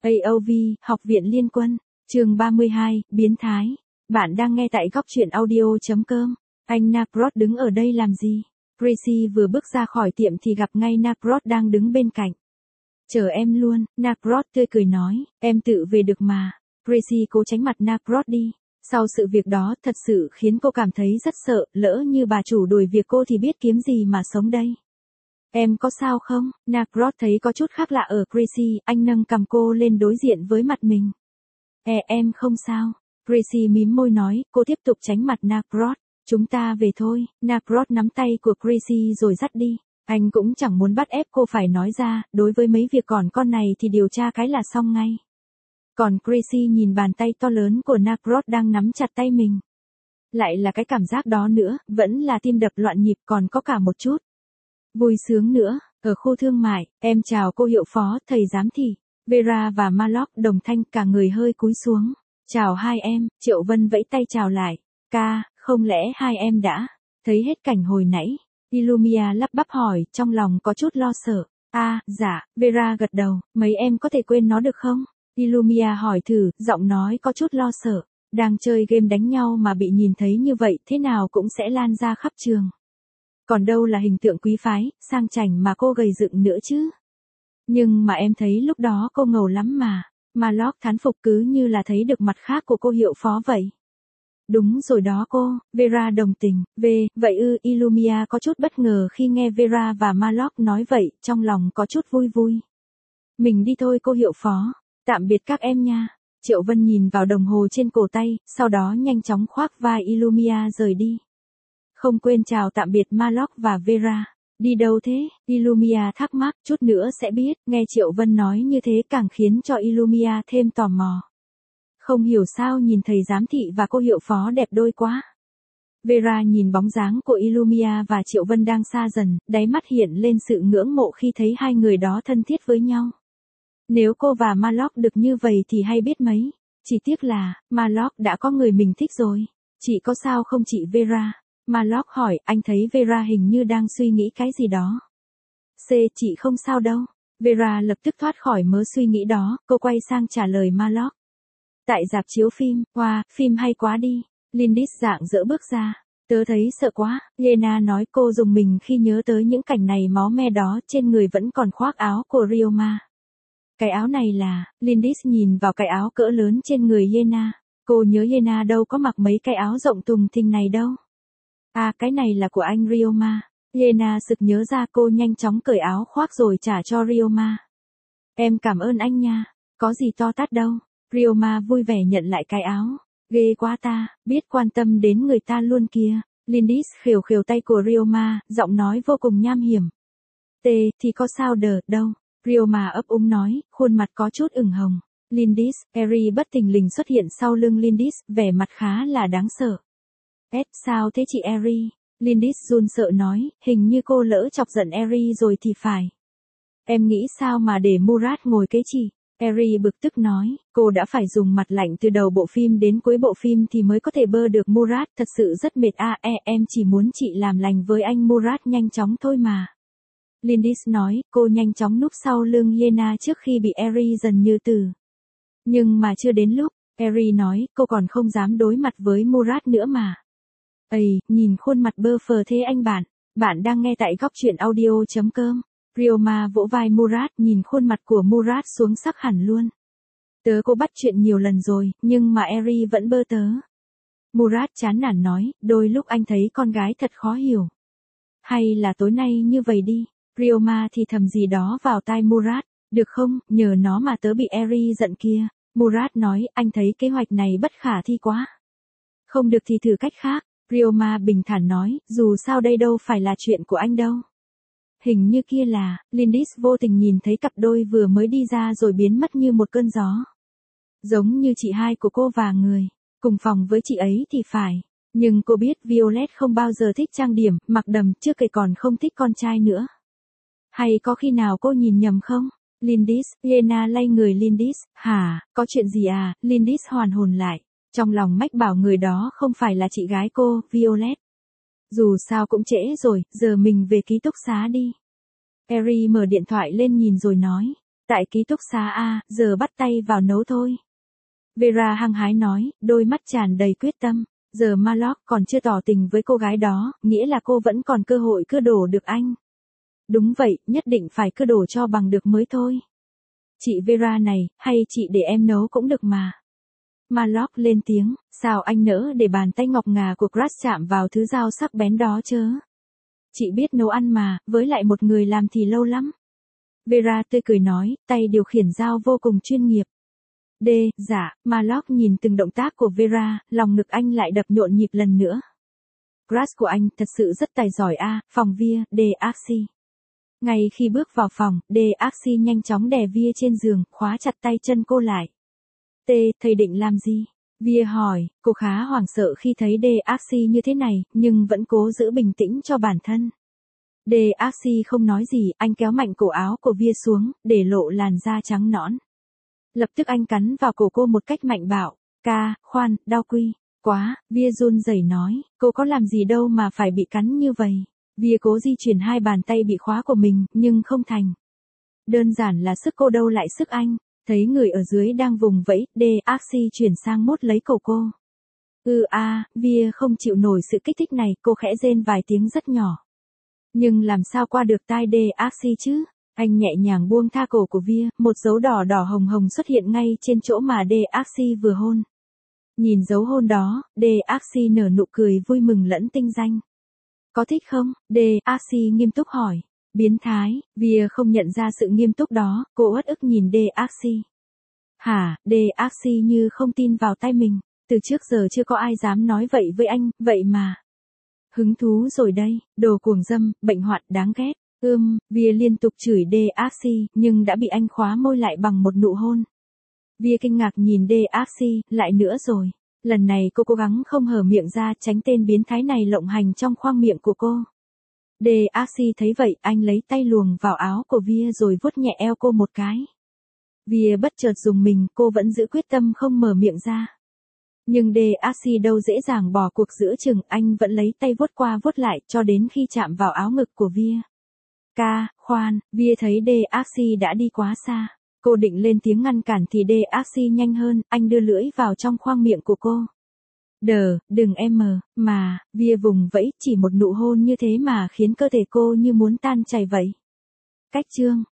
AOV, Học viện Liên quân, chương 32, biến thái. Bạn đang nghe tại góc truyện audio.com. Anh Naprot đứng ở đây làm gì? Gracie vừa bước ra khỏi tiệm thì gặp ngay Naprot đang đứng bên cạnh. Chờ em luôn, Naprot tươi cười nói, em tự về được mà. Gracie cố tránh mặt Naprot đi. Sau sự việc đó thật sự khiến cô cảm thấy rất sợ, lỡ như bà chủ đuổi việc cô thì biết kiếm gì mà sống đây. Em có sao không? Naprot thấy có chút khác lạ ở Gracie, anh nâng cầm cô lên đối diện với mặt mình. Em không sao. Gracie mím môi nói, cô tiếp tục tránh mặt Naprot. Chúng ta về thôi. Naprot nắm tay của Gracie rồi dắt đi. Anh cũng chẳng muốn bắt ép cô phải nói ra, đối với mấy việc còn con này thì điều tra cái là xong ngay. Còn Gracie nhìn bàn tay to lớn của Naprot đang nắm chặt tay mình. Lại là cái cảm giác đó nữa, vẫn là tim đập loạn nhịp, còn có cả một chút vui sướng nữa. Ở khu thương mại, em chào cô hiệu phó, thầy giám thị. Vera và Malok đồng thanh, cả người hơi cúi xuống. Chào hai em, Triệu Vân vẫy tay chào lại. Ca, không lẽ hai em đã thấy hết cảnh hồi nãy? Illumia lắp bắp hỏi, trong lòng có chút lo sợ. Dạ, Vera gật đầu, mấy em có thể quên nó được không? Illumia hỏi thử, giọng nói có chút lo sợ. Đang chơi game đánh nhau mà bị nhìn thấy như vậy, thế nào cũng sẽ lan ra khắp trường. Còn đâu là hình tượng quý phái, sang chảnh mà cô gầy dựng nữa chứ. Nhưng mà em thấy lúc đó cô ngầu lắm mà. Malok thán phục, cứ như là thấy được mặt khác của cô hiệu phó vậy. Đúng rồi đó cô, Vera đồng tình. Vậy ư? Illumia có chút bất ngờ khi nghe Vera và Malok nói vậy, trong lòng có chút vui vui. Mình đi thôi cô hiệu phó. Tạm biệt các em nha. Triệu Vân nhìn vào đồng hồ trên cổ tay, sau đó nhanh chóng khoác vai Illumia rời đi. Không quên chào tạm biệt Malok và Vera. Đi đâu thế? Illumia thắc mắc, chút nữa sẽ biết. Nghe Triệu Vân nói như thế càng khiến cho Illumia thêm tò mò. Không hiểu sao nhìn thầy giám thị và cô hiệu phó đẹp đôi quá. Vera nhìn bóng dáng của Illumia và Triệu Vân đang xa dần, đáy mắt hiện lên sự ngưỡng mộ khi thấy hai người đó thân thiết với nhau. Nếu cô và Malok được như vậy thì hay biết mấy. Chỉ tiếc là, Malok đã có người mình thích rồi. Chị có sao không chị Vera? Malok hỏi, anh thấy Vera hình như đang suy nghĩ cái gì đó. Chị không sao đâu. Vera lập tức thoát khỏi mớ suy nghĩ đó, cô quay sang trả lời Malok. Tại rạp chiếu phim, phim hay quá đi. Lindis rạng rỡ bước ra. Tớ thấy sợ quá, Yena nói, cô dùng mình khi nhớ tới những cảnh này, máu me đó, trên người vẫn còn khoác áo của Ryoma. Cái áo này là, Lindis nhìn vào cái áo cỡ lớn trên người Yena. Cô nhớ Yena đâu có mặc mấy cái áo rộng tùng thình này đâu. Cái này là của anh Ryoma. Yena sực nhớ ra, cô nhanh chóng cởi áo khoác rồi trả cho Ryoma. Em cảm ơn anh nha. Có gì to tát đâu. Ryoma vui vẻ nhận lại cái áo. Ghê quá ta, biết quan tâm đến người ta luôn kìa. Lindis khều khều tay của Ryoma, giọng nói vô cùng nham hiểm. Thì có sao đâu. Ryoma ấp úng nói, khuôn mặt có chút ửng hồng. Lindis, Eri bất thình lình xuất hiện sau lưng Lindis, vẻ mặt khá là đáng sợ. Sao thế chị Eri? Lindis run sợ nói, hình như cô lỡ chọc giận Eri rồi thì phải. Em nghĩ sao mà để Murat ngồi kế chị? Eri bực tức nói, cô đã phải dùng mặt lạnh từ đầu bộ phim đến cuối bộ phim thì mới có thể bơ được Murat, thật sự rất mệt. Em chỉ muốn chị làm lành với anh Murat nhanh chóng thôi mà. Lindis nói, cô nhanh chóng núp sau lưng Yena trước khi bị Eri dần như từ. Nhưng mà chưa đến lúc, Eri nói, cô còn không dám đối mặt với Murat nữa mà. Nhìn khuôn mặt bơ phờ thế anh bạn đang nghe tại góc truyện audio.com. Ryoma vỗ vai Murat, nhìn khuôn mặt của Murat xuống sắc hẳn luôn. Tớ cô bắt chuyện nhiều lần rồi, nhưng mà Eri vẫn bơ tớ. Murat chán nản nói, đôi lúc anh thấy con gái thật khó hiểu. Hay là tối nay như vậy đi. Ryoma thì thầm gì đó vào tai Murat, được không, nhờ nó mà tớ bị Eri giận kia. Murat nói, anh thấy kế hoạch này bất khả thi quá. Không được thì thử cách khác. Ryoma bình thản nói, dù sao đây đâu phải là chuyện của anh đâu. Hình như kia là, Lindis vô tình nhìn thấy cặp đôi vừa mới đi ra rồi biến mất như một cơn gió. Giống như chị hai của cô và người cùng phòng với chị ấy thì phải. Nhưng cô biết Violet không bao giờ thích trang điểm, mặc đầm, chưa kể còn không thích con trai nữa. Hay có khi nào cô nhìn nhầm không? Lindis, Yena lay người Lindis, hả, có chuyện gì à? Lindis hoàn hồn lại. Trong lòng mách bảo người đó không phải là chị gái cô, Violet. Dù sao cũng trễ rồi, giờ mình về ký túc xá đi. Eri mở điện thoại lên nhìn rồi nói. Tại ký túc xá A, giờ bắt tay vào nấu thôi. Vera hăng hái nói, đôi mắt tràn đầy quyết tâm. Giờ Marlock còn chưa tỏ tình với cô gái đó, nghĩa là cô vẫn còn cơ hội cưa đổ được anh. Đúng vậy, nhất định phải cưa đổ cho bằng được mới thôi. Chị Vera này, hay chị để em nấu cũng được mà. Marlock lên tiếng, sao anh nỡ để bàn tay ngọc ngà của Crush chạm vào thứ dao sắc bén đó chớ. Chị biết nấu ăn mà, với lại một người làm thì lâu lắm. Vera tươi cười nói, tay điều khiển dao vô cùng chuyên nghiệp. Dạ, Marlock nhìn từng động tác của Vera, lòng ngực anh lại đập nhộn nhịp lần nữa. Crush của anh thật sự rất tài giỏi a, phòng Via, Axie. Ngay khi bước vào phòng, Axie nhanh chóng đè Via trên giường, khóa chặt tay chân cô lại. Thầy định làm gì? Via hỏi, cô khá hoảng sợ khi thấy Axie như thế này, nhưng vẫn cố giữ bình tĩnh cho bản thân. Axie không nói gì, anh kéo mạnh cổ áo của Via xuống, để lộ làn da trắng nõn. Lập tức anh cắn vào cổ cô một cách mạnh bạo. Khoan, đau quy. Quá, Via run rẩy nói, cô có làm gì đâu mà phải bị cắn như vậy. Via cố di chuyển hai bàn tay bị khóa của mình, nhưng không thành. Đơn giản là sức cô đâu lại sức anh. Thấy người ở dưới đang vùng vẫy, Axie chuyển sang mốt lấy cổ cô. Via không chịu nổi sự kích thích này, cô khẽ rên vài tiếng rất nhỏ. Nhưng làm sao qua được tai Axie chứ? Anh nhẹ nhàng buông tha cổ của Via, một dấu đỏ đỏ hồng hồng xuất hiện ngay trên chỗ mà Axie vừa hôn. Nhìn dấu hôn đó, Axie nở nụ cười vui mừng lẫn tinh danh. Có thích không? Axie nghiêm túc hỏi. Biến thái, Via không nhận ra sự nghiêm túc đó, cô uất ức nhìn Axie. Hả, Axie như không tin vào tay mình, từ trước giờ chưa có ai dám nói vậy với anh, vậy mà. Hứng thú rồi đây, đồ cuồng dâm, bệnh hoạn đáng ghét. Via liên tục chửi Axie, nhưng đã bị anh khóa môi lại bằng một nụ hôn. Via kinh ngạc nhìn Axie, lại nữa rồi. Lần này cô cố gắng không hở miệng ra tránh tên biến thái này lộng hành trong khoang miệng của cô. Axie thấy vậy, anh lấy tay luồng vào áo của Via rồi vuốt nhẹ eo cô một cái. Via bất chợt dùng mình, cô vẫn giữ quyết tâm không mở miệng ra. Nhưng Axie đâu dễ dàng bỏ cuộc giữa chừng, anh vẫn lấy tay vuốt qua vuốt lại cho đến khi chạm vào áo ngực của Via. Khoan, Via thấy Axie đã đi quá xa. Cô định lên tiếng ngăn cản thì Axie nhanh hơn, anh đưa lưỡi vào trong khoang miệng của cô. Đừng mà, Via vùng vẫy, chỉ một nụ hôn như thế mà khiến cơ thể cô như muốn tan chảy vậy. Cách chương